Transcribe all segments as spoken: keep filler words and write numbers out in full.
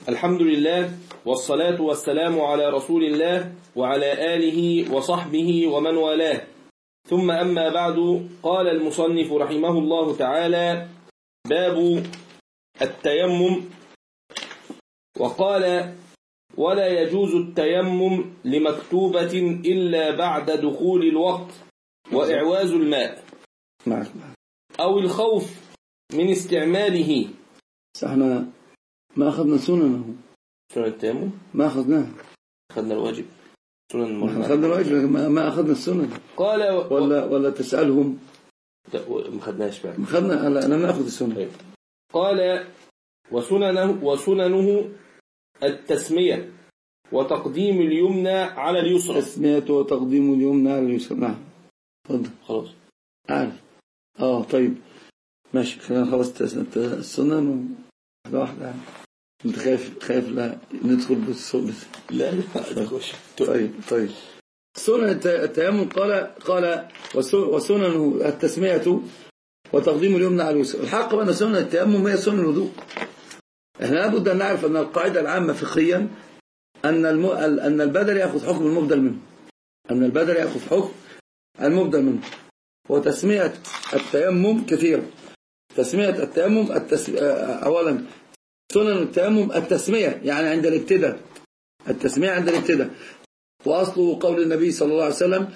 الحمد لله والصلاة والسلام على رسول الله وعلى آله وصحبه ومن والاه، ثم أما بعد. قال المصنف رحمه الله تعالى: باب التيمم. وقال: ولا يجوز التيمم لمكتوبة إلا بعد دخول الوقت وإعواز الماء أو الخوف من استعماله. احنا ما أخذنا سننه. سنن التيمم ما أخذناه، أخذنا الواجب. سنن ما أخذنا الواجب ما أخذنا السنن. قال و... ولا ولا تسألهم ما أخذناش بعد. ما أخذنا، أنا ما أخذ السنن. قال: وسننه وسننه التسمية وتقديم اليمنى على اليسرى. التسمية وتقديم اليمنى على اليسرى. نعم تفضل. خلاص عارف. اه طيب ماشي، خلينا خلاص السنن واحدة واحدة. يعني انت خايف خايف لا ندخل بالصوت. لا لا تخش. طيب طيب سنن التيمم. قال قال وسننه التسمية وتقديم اليمنى على اليسرى. الحق بأن سنن التيمم هي سنن الوضوء. احنا لابد ان نعرف ان القاعدة العامة فقهيا ان الم... ان البدل ياخذ حكم المبدل منه. ان البدل ياخذ حكم المبدل منه. وتسمية التيمم كثيرة. تسمية التيمم التس... اولا سنن التيمم التسمية، يعني عند الابتداء. التسمية عند الابتداء، واصله قول النبي صلى الله عليه وسلم: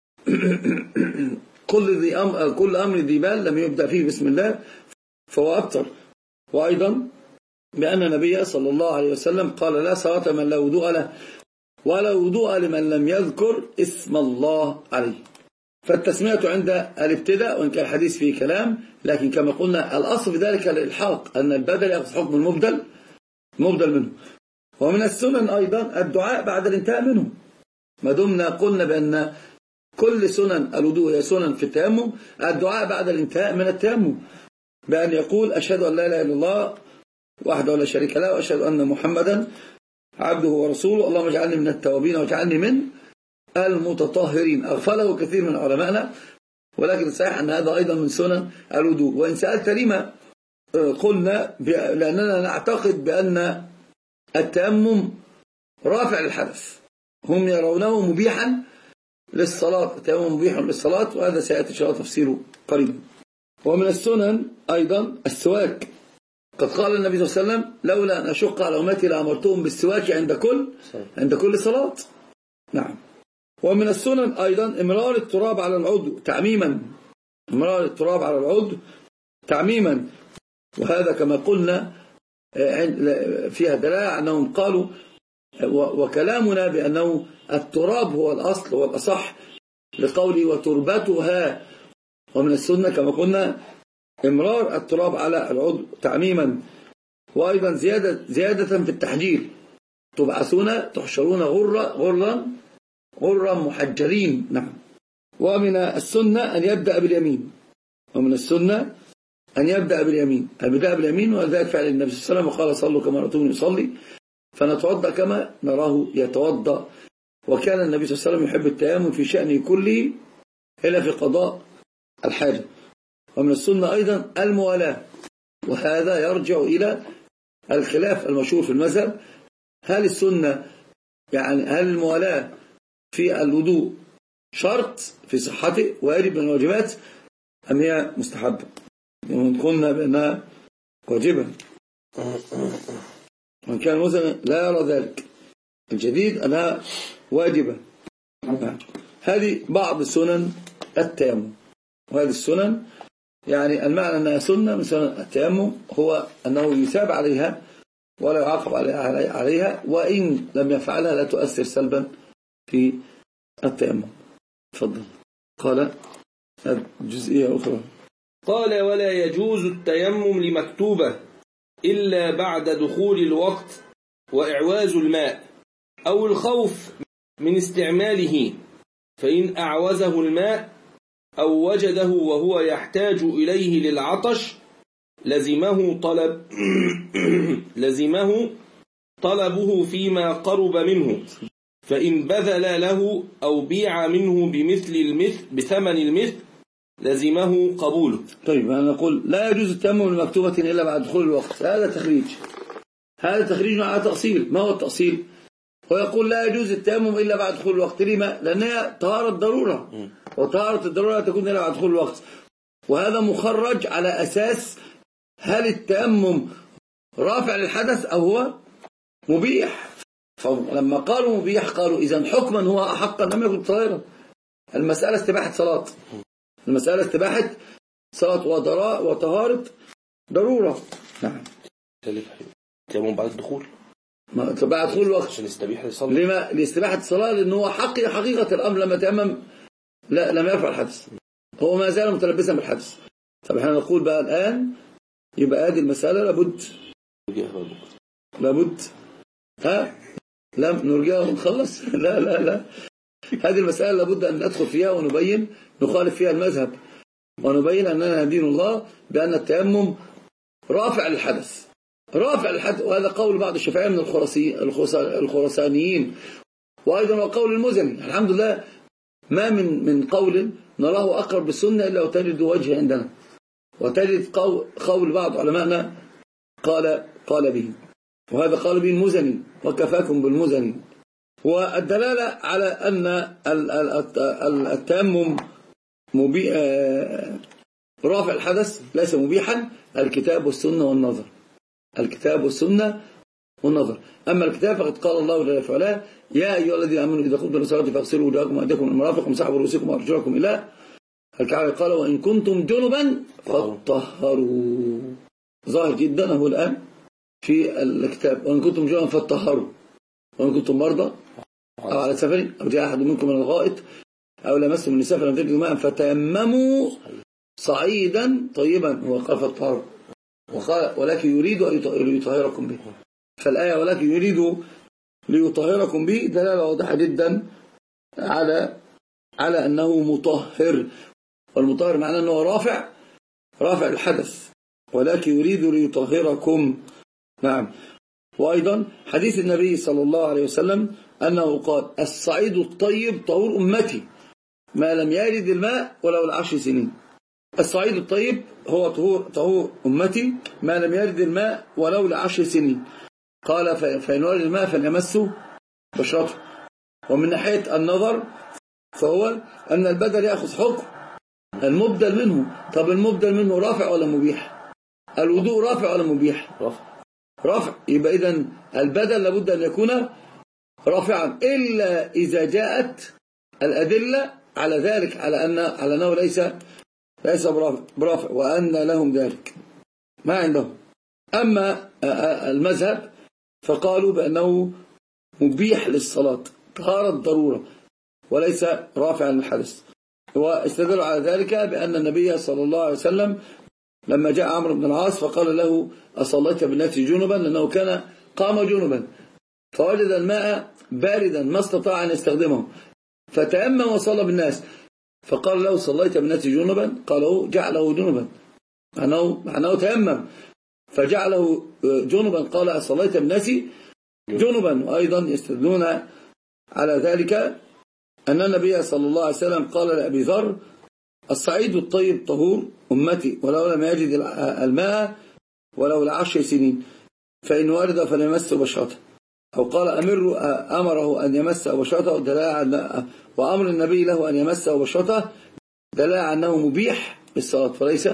كل ذي أمر كل امر ذي بال لم يبدأ فيه بسم الله فهو ابتر. وايضا بأن النبي صلى الله عليه وسلم قال: لا صلاة من لا وضوء له ولا وضوء لمن لم يذكر اسم الله عليه. فالتسمية عند الابتداء، وإن كان الحديث فيه كلام، لكن كما قلنا الأصل في ذلك الإلحاق، أن البدل يأخذ حكم المبدل مبدل منه. ومن السنن أيضا الدعاء بعد الانتهاء منه، ما دمنا قلنا بأن كل سنن الوضوء هي سنن في التيمم. الدعاء بعد الانتهاء من التيمم بأن يقول: أشهد أن لا إله إلا الله وحده لا شريك له وأشهد أن محمدا عبده ورسوله، اللهم اجعلني من التوابين واجعلني من المتطهرين. أغفله كثير من علمائنا، ولكن صحيح أن هذا أيضا من سنن الوضوء. وإن سألت لما قلنا لأننا نعتقد بأن التيمم رافع للحدث، هم يرونه مبيحا للصلاة. التيمم مبيح للصلاة، وهذا سيأتي إن شاء الله تفسيره قريبا. ومن السنن أيضا السواك. قد قال النبي صلى الله عليه وسلم: لولا أن أشق على أمتي لأمرتهم بالسواك عند كل عند كل صلاة. نعم. ومن السنن أيضا إمرار التراب على العضو تعميما. إمرار التراب على العضو تعميما، وهذا كما قلنا فيها دلالة أنهم قالوا، وكلامنا بأنه التراب هو الأصل والأصح لقولي وتربتها. ومن السنة كما قلنا إمرار التراب على العضو تعميما. وأيضا زيادة, زيادة في التحجير: تبعثون تحشرون غرا غرا غرا محجرين. نعم. ومن السنة أن يبدأ باليمين. ومن السنة أن يبدأ باليمين، البداء باليمين، وذلك فعل النبي صلى الله عليه وسلم، وقال: صلوا كما رأيتموني يصلي. فنتوضأ كما نراه يتوضأ. وكان النبي صلى الله عليه وسلم يحب التيمم في شأنه كله إلا في قضاء الحاجة. ومن السنة أيضا الموالاة، وهذا يرجع إلى الخلاف المشهور في المذهب: هل السنة يعني هل الموالاة في الوضوء شرط في صحته واجب من الواجبات أم هي مستحبة؟ يعني قلنا بأنها واجبة، وإن كان مثلا لا يرى ذلك. الجديد أنها واجبة. هذه بعض سنن التيمم. وهذه السنن يعني المعنى أنها سنة من سنن التيمم هو أنه يثاب عليها ولا يعاقب عليها، وإن لم يفعلها لا تؤثر سلبا في التيمم. تفضل. قال جزئية أخرى. قال: ولا يجوز التيمم لمكتوبة إلا بعد دخول الوقت وإعواز الماء أو الخوف من استعماله، فإن أعوزه الماء أو وجده وهو يحتاج إليه للعطش لزمه طلب لزمه طلبه فيما قرب منه، فإن بذل له أو بيع منه بمثل المثل بثمن المثل لزمه قبوله. طيب أنا نقول لا يجوز التيمم لمكتوبة إلا بعد دخول الوقت. هذا تخريج هذا تخريج على تأصيل. ما هو التأصيل؟ ويقول لا يجوز التيمم إلا بعد دخول الوقت. لما؟ لأنها طهارة ضرورة، وطهارة الضرورة تكون إلا بعد دخول الوقت. وهذا مخرج على أساس هل التيمم رافع للحدث أو هو مبيح. فلما قالوا مبيح قالوا إذن حكما هو حقا لم يكن طاهرا. المسألة استباحة صلاة، المسألة استباحة صلاة وضراء وطهارة ضرورة. نعم. التيمم بعد الدخول، بعد دخول الوقت عشان يستبيح الصلاة. لما لاستباحة الصلاة؟ لأنه هو حقي حقيقة الأمر لما تيمم لا لم يرفع الحدث، هو ما زال متلبسا بالحدث. طب احنا نقول بقى الآن يبقى هذه المسألة لابد لابد ها لا نرجع ونخلص لا لا لا هذه المسألة لابد أن ندخل فيها ونبين، نخالف فيها المذهب ونبين أننا ندين الله بأن التيمم رافع للحدث، رافع للحدث. وهذا قول بعض الشافعية من الخراسانيين، وأيضا هو قول المزني. الحمد لله ما من من قول نراه أقرب بالسنة إلا وتجد وجه عندنا، وتجد قول, قول بعض علمائنا قال قال به، وهذا قال به المزني وكفاكم بالمزني. والدلالة على أن التيمم رافع الحدث ليس مبيحا الكتاب والسنة والنظر، الكتاب والسنة والنظر. أما الكتاب فقد قال الله جل وعلا يا أيها الذين آمنوا إذا قمتم إلى الصلاة فاغسلوا وجوهكم وأيديكم إلى المرافق وامسحوا برؤوسكم وأرجلكم إلى الكعبة. قال وإن كنتم جنبا فاطهروا. ظاهر جدا هو الآن في الكتاب وإن كنتم جنبا فاطهروا، وإن كنتم مرضى أو على سفر أو جاء أحد منكم من الغائط أو لمستم النساء فلم تجدوا ماء فتيمموا صعيدا طيبا، هو قال فاطهروا، وقال ولكن يريد أن يطهركم به. فالآية ولكن يريد ليطهركم به دلالة واضحة جدا على على أنه مطهر، والمطهر معناه أنه رافع رافع الحدث، ولكن يريد ليطهركم. نعم. وأيضا حديث النبي صلى الله عليه وسلم أنه قال الصعيد الطيب طهور أمتي ما لم يرد الماء ولو العشر سنين. الصعيد الطيب هو طهور طهور أمتي ما لم يرد الماء ولو لعشر سنين. قال فإن ورد الماء فليمسه بشرته. ومن ناحية النظر فهو أن البدل يأخذ حكم المبدل منه. طب المبدل منه رافع ولا مبيح؟ الوضوء رافع ولا مبيح؟ رافع. رافع. يبقى إذن البدل لابد أن يكون رافعا إلا إذا جاءت الأدلة على ذلك، على أن على أنه ليس ليس برافع وأن لهم ذلك ما عندهم. أما المذهب فقالوا بأنه مبيح للصلاة طهارة ضرورة وليس رافعا للحدث. واستدلوا على ذلك بأن النبي صلى الله عليه وسلم لما جاء عمرو بن العاص فقال له أصليت بالناس جنبا، لأنه كان قام جنبا فوجد الماء باردا ما استطاع أن يستخدمه فتيمم وصلى بالناس، فقال له صليت بالناس جنبا، قالوا جعله جنبا معناه معناه تيمم فجعله جنبا، قال صليت بالناس جنبا. وأيضا يستدلون على ذلك أن النبي صلى الله عليه وسلم قال لأبي ذر الصعيد الطيب طهور أمتي ولو لم يجد الماء ولو لعشر سنين فإن ورد فليمس بشرته، أو قال أمر أمره أن يمس بشرته دلاله، وأمر النبي له أن يمس بشرته دلاله أنه مبيح بالصلاة وليس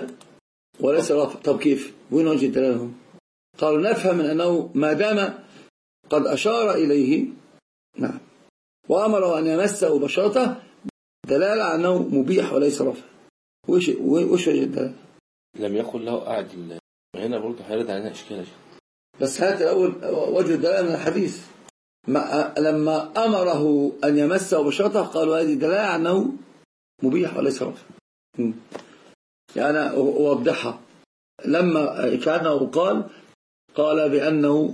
وليس رافع. طب كيف؟ وين وجه الدلاله؟ قالوا نفهم من أنه ما دام قد أشار إليه نعم وأمره أن يمسه بشرته دلالة أنه مبيح وليس رافع. وش وش وجه الدلاله؟ لم يقل له قاعد هنا برضه هيرد علينا إشكال. بس هات الأول وجه الدلاله من الحديث. لما أمره أن يمسه بشرته قالوا هذه دلاله أنه مبيح وليس رافع. يعني أوضحها. لما كانه قال قال بأنه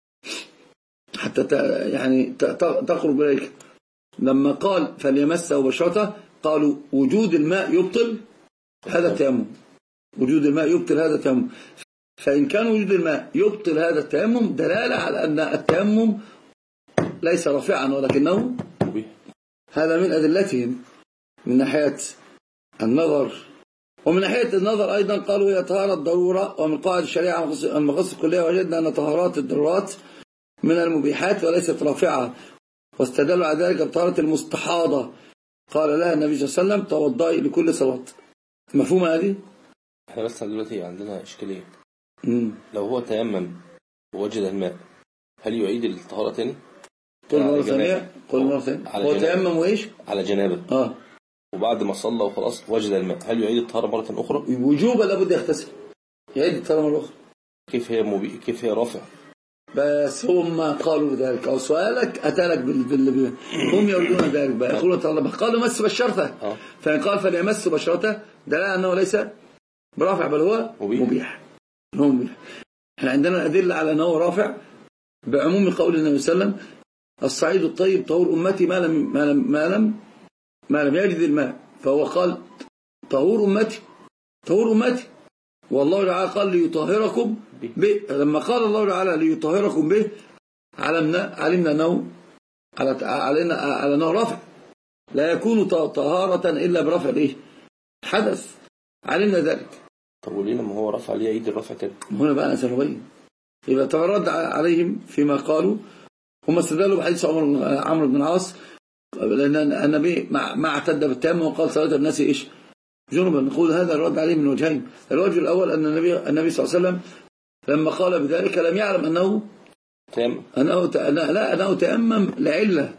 حتى يعني تقرب إليك لما قال فليمسه بشرته قالوا وجود الماء يبطل هذا التيمم، وجود الماء يبطل هذا التيمم. فإن كان وجود الماء يبطل هذا التيمم دلالة على أن التيمم ليس رافعا ولكنه هذا من أدلتهم من ناحية النظر ومن ناحية النظر أيضا قالوا هي طهارة ضرورة، ومن قواعد الشريعة المقاصد الكلية وجدنا أن طهارات الضرورات من المبيحات وليست رافعة، واستدلوا على ذلك بطهارة المستحاضة قال لها النبي صلى الله عليه وسلم توضئي لكل صلاة. مفهومة هذه؟ احنا بس دلوقتي عندنا إشكالية. مم. لو هو تيمم ووجد الماء هل يعيد الطهارة تاني؟ قل مرة ثانية قل مرة ثانية هو تيمم وإيش؟ على جنابه آه وبعد ما صلى وخلاص وجد الماء هل يعيد الطهارة مرة أخرى؟ وجوبا لابد يغتسل، يعيد الطهارة مرة أخرى. كيف هي مبي... كيف هي رافع؟ بس هم قالوا ذلك، أو سؤالك أتالك بال... بال... هم يريدون ذلك بقى يقولون طلب قالوا مس بشرته آه. فإن قال فليمس بشرته دلالة أنه ليس برافع بل هو مبيح, مبيح. هو مبيح. احنا عندنا أدلة على أنه رافع بعموم قول النبي صلى الله عليه وسلم الصعيد الطيب طهور أمتي ما لم ما لم ما لم, ما لم يجد الماء، فهو قال طهور أمتي طهور أمتي، والله تعالى قال ليطهركم به. لما قال الله تعالى ليطهركم به علمنا علمنا أنه على علينا على أنه رفع، لا يكون طهارة إلا برفع الايه حدث، علمنا ذلك. طب وليه لما هو رفع ليه يعيد الرفع تاني؟ هنا بقى أنا سنبين. يبقى ترد عليهم فيما قالوا، هم استدلوا بحديث عمرو بن العاص لأن النبي ما اعتد بالتيمم وقال صلاة الناس إيش جنبا. نقول هذا الرد عليه من وجهين. الوجه الأول أن النبي النبي صلى الله عليه وسلم لما قال بذلك لم يعلم أنه تيمم أنه لا أنه تيمم لعلة،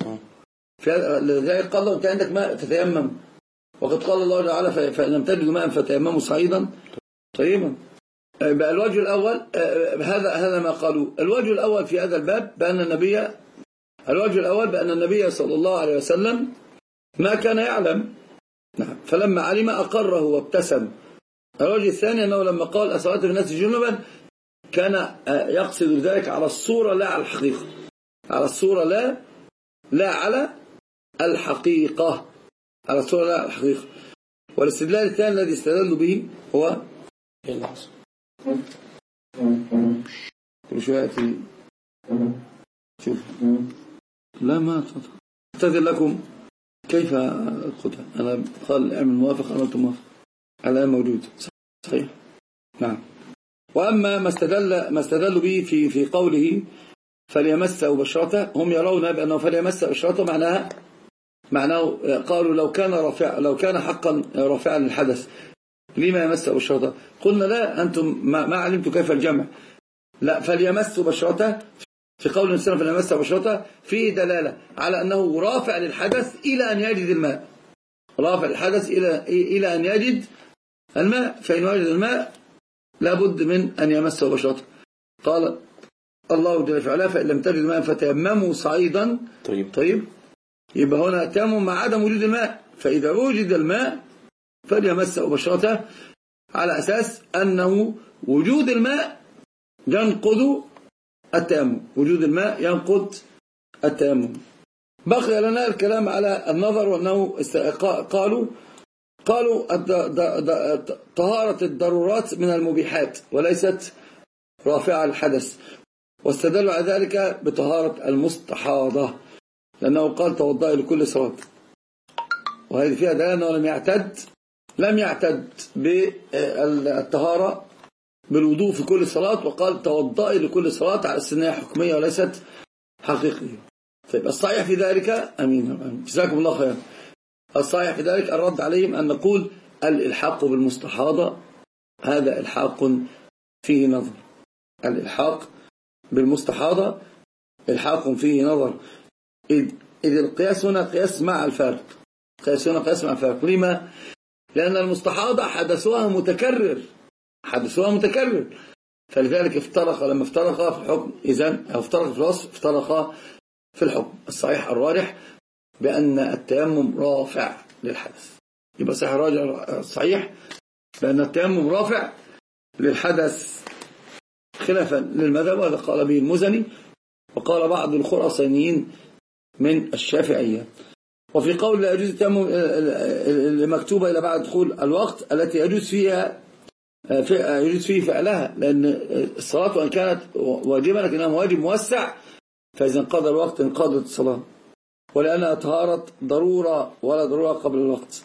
لذلك قال له أنت عندك ماء تتيمم، وقد قال الله تعالى فإن لم تجدوا ماء فتيمموا صعيدا طيبا. بقى الوجه الأول هذا هذا ما قالوا. الوجه الأول في هذا الباب بأن النبي الوجه الأول بأن النبي صلى الله عليه وسلم ما كان يعلم، فلما علم أقره وابتسم. الوجه الثاني أنه لما قال أصلت الناس جنبا كان يقصد ذلك على الصورة لا على الحقيقة، على الصورة لا لا على الحقيقة على الصورة لا على الحقيقة. والاستدلال الثاني الذي استدلوا به هو ايه اللي حصل؟ مش وقتي شوف لا ما أعتذر لكم كيف أخذها. أنا قال اعمل موافق أنا قلت موافق على موجود صحيح نعم. وأما ما استدل ما استدلوا به في في قوله فليمس بشرته، هم يرون بأنه فليمس بشرته معناها معناه قالوا لو كان رافع لو كان حقا رافعا للحدث لما يمس بشرته؟ قلنا لا أنتم ما, ما علمتم كيف الجمع. لا فليمس بشرته في قول الإنسان فليمس بشرته فيه دلالة على أنه رافع للحدث إلى أن يجد الماء، رافع الحدث إلى إلى أن يجد الماء، فإن وجد الماء لابد من أن يمس بشرته. قال الله جل وعلا فإن لم تجد الماء فتيمموا صعيدا طيب طيب يبقى هنا تيمم مع عدم وجود الماء، فإذا وجد الماء فليمس بشرته على أساس أنه وجود الماء ينقض التيمم، وجود الماء ينقض التيمم. بقي لنا الكلام على النظر، وأنه قالوا قالوا طهارة الضرورات من المبيحات وليست رافعة الحدث، واستدلوا على ذلك بطهارة المستحاضة لأنه قال توضأ لكل صلاة، وهذه فيها دلالة أنه لم يعتد لم يعتد بالطهارة بالوضوء في كل صلاة، وقال توضأ لكل صلاة على السنة حكمية وليست حقيقية. طيب الصحيح في ذلك أمين جزاكم الله خير. الصحيح في ذلك الرد عليهم أن نقول الإلحاق بالمستحاضة هذا إلحاق فيه نظر، الإلحاق بالمستحاضة إلحاق فيه نظر، إذ, إذ القياس هنا قياس مع الفارق، قياس هنا قياس مع الفارق. لما؟ لأن المستحاضة حدثوها متكرر حدثوها متكرر فلذلك افترق لما افترق في الحكم إذن أو افترق في الوصف افترق في الحكم. الصحيح الراجح بأن التيمم رافع للحدث، يبقى صحيح الراجح صحيح بأن التيمم رافع للحدث خلافا للمذهب، وهذا قال به المزني وقال بعض الخراسانيين من الشافعية. وفي قول لا يجوز التيمم المكتوبة إلى بعد دخول الوقت التي يجوز فيها يجوز فيه فعلها، لأن الصلاة وإن كانت واجبة لكنها واجب موسع، فإذا انقضى الوقت انقضت الصلاة، ولأنها طهارة ضرورة ولا ضرورة قبل الوقت.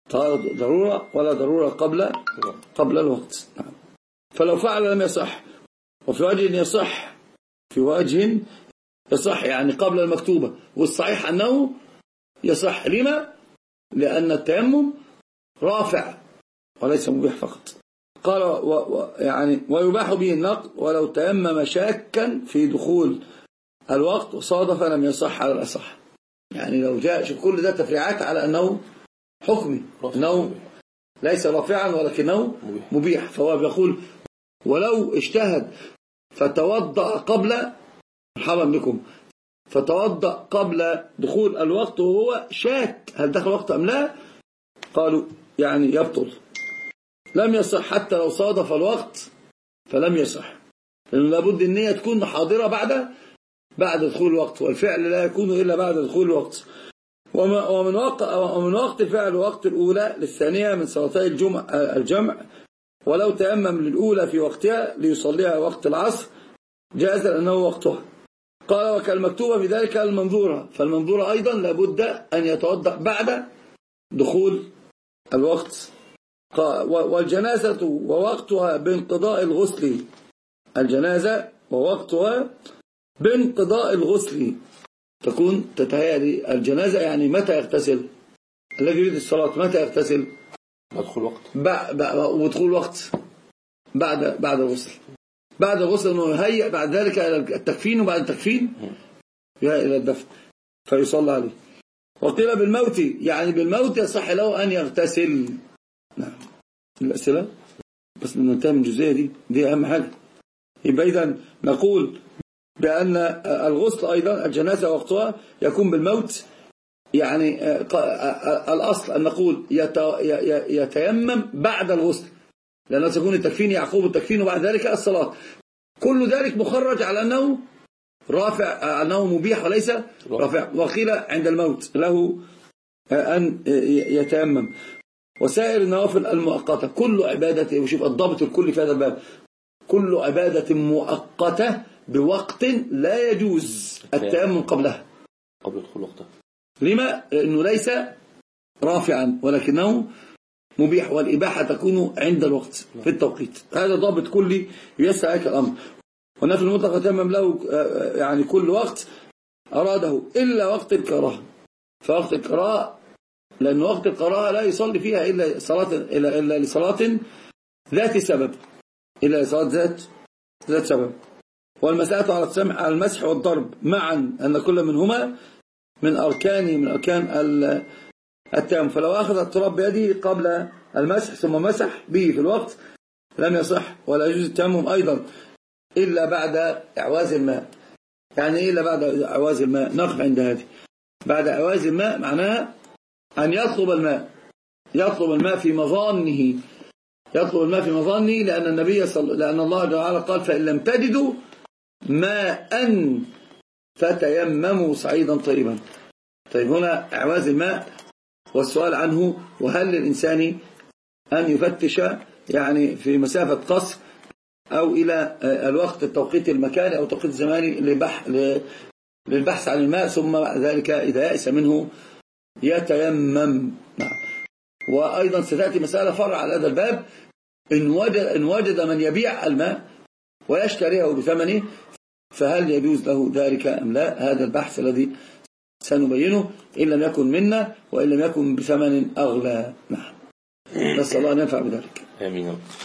طهارة ضرورة ولا ضرورة قبل قبل الوقت. نعم. فلو فعل لم يصح. وفي وجه يصح، في وجه يصح يعني قبل المكتوبة، والصحيح أنه يصح. لما؟ لأن التيمم رافع وليس مبيح فقط. قال و و يعني ويباح به النقض ولو تيمم شاكا في دخول الوقت وصادف لم يصح على الأصح. يعني لو جاء شوف كل ده تفريعات على أنه حكمي، أنه ليس رافعا ولكنه مبيح. فهو بيقول ولو اجتهد فتوضأ قبل مرحبا بكم فتوضأ قبل دخول الوقت وهو شاك هل دخل الوقت أم لا، قالوا يعني يبطل. لم يصح حتى لو صادف الوقت فلم يصح، لأنه لابد النية تكون حاضرة بعد بعد دخول الوقت، والفعل لا يكون إلا بعد دخول الوقت. ومن وقت ومن وقت فعل الوقت الأولى للثانية من صلاتي الجمع الجمع ولو تيمم للأولى في وقتها ليصليها وقت العصر جاز لأنه وقتها. قال وكالمكتوبة في ذلك المنظورة، فالمنظورة أيضا لابد أن يتوضأ بعد دخول الوقت. والجنازة ووقتها بانقضاء الغسل، الجنازة ووقتها بانقضاء الغسل. تكون تتهيأ الجنازة يعني متى يغتسل الذي يريد الصلاة؟ متى يغتسل؟ بدخول الوقت. ودخول الوقت بعد بعد الغسل. بعد الغسل انه يهيئ بعد ذلك الى التكفين، وبعد التكفين يهيئ الى الدفن فيصلى عليه. وقيل بالموت يعني بالموت يصح له ان يغتسل. نعم. الأسئلة بس ننتهي من الجزئية دي، دي أهم حاجة. يبقى إذن نقول بأن الغسل أيضا الجنازة وقتها يكون بالموت، يعني الأصل أن نقول يتيمم بعد الغسل، لأنه سيكون التكفين يعقوب التكفين وبعد ذلك الصلاة. كل ذلك مخرج على أنه رافع، أنه مبيح وليس رافع. وقيل عند الموت له أن يتيمم. وسائر النوافل المؤقتة كل عبادة، وشوف الضابط الكلي في هذا الباب، كل عبادة مؤقتة بوقت لا يجوز التيمم قبلها قبل دخول وقتها. لما؟ لأنه ليس رافعا ولكنه مبيح، والإباحة تكون عند الوقت في التوقيت. هذا ضابط كلي يسعى هيك الأمر. والنفل المطلق يتيمم له يعني كل وقت أراده إلا وقت الكراهة. فوقت الكراهة لأن وقت القراءة لا يصلي فيها إلا صلاة إلا إلا لصلاة ذات سبب، إلا لصلاة ذات ذات سبب. والمسألة على السمع على المسح والضرب معا أن كل منهما من أركان من أركان التيمم. فلو أخذ التراب بيده قبل المسح ثم مسح به في الوقت لم يصح، ولا يجوز التيمم أيضا إلا بعد إعواز الماء. يعني إيه إلا بعد إعواز الماء؟ نقف عند هذه. بعد إعواز الماء معناها أن يطلب الماء، يطلب الماء في مظانه، يطلب الماء في مظانه، لأن النبي صلى لأن الله تعالى قال فإن لم تجدوا ماء فتيمموا صعيدا طيبا. طيب هنا إعواز الماء والسؤال عنه، وهل للإنسان أن يفتش يعني في مسافة قصر أو إلى الوقت التوقيت المكاني أو التوقيت الزماني للبحث عن الماء، ثم ذلك إذا يأس منه يتيمم. نعم. وأيضا ستأتي مسألة فرع على هذا الباب، إن وجد, إن وجد من يبيع الماء ويشتريه بثمنه فهل يجوز له ذلك أم لا؟ هذا البحث الذي سنبينه إن لم يكن منا وإن لم يكن بثمن أغلى. نعم. نسأل الله أن ينفع بذلك. آمين.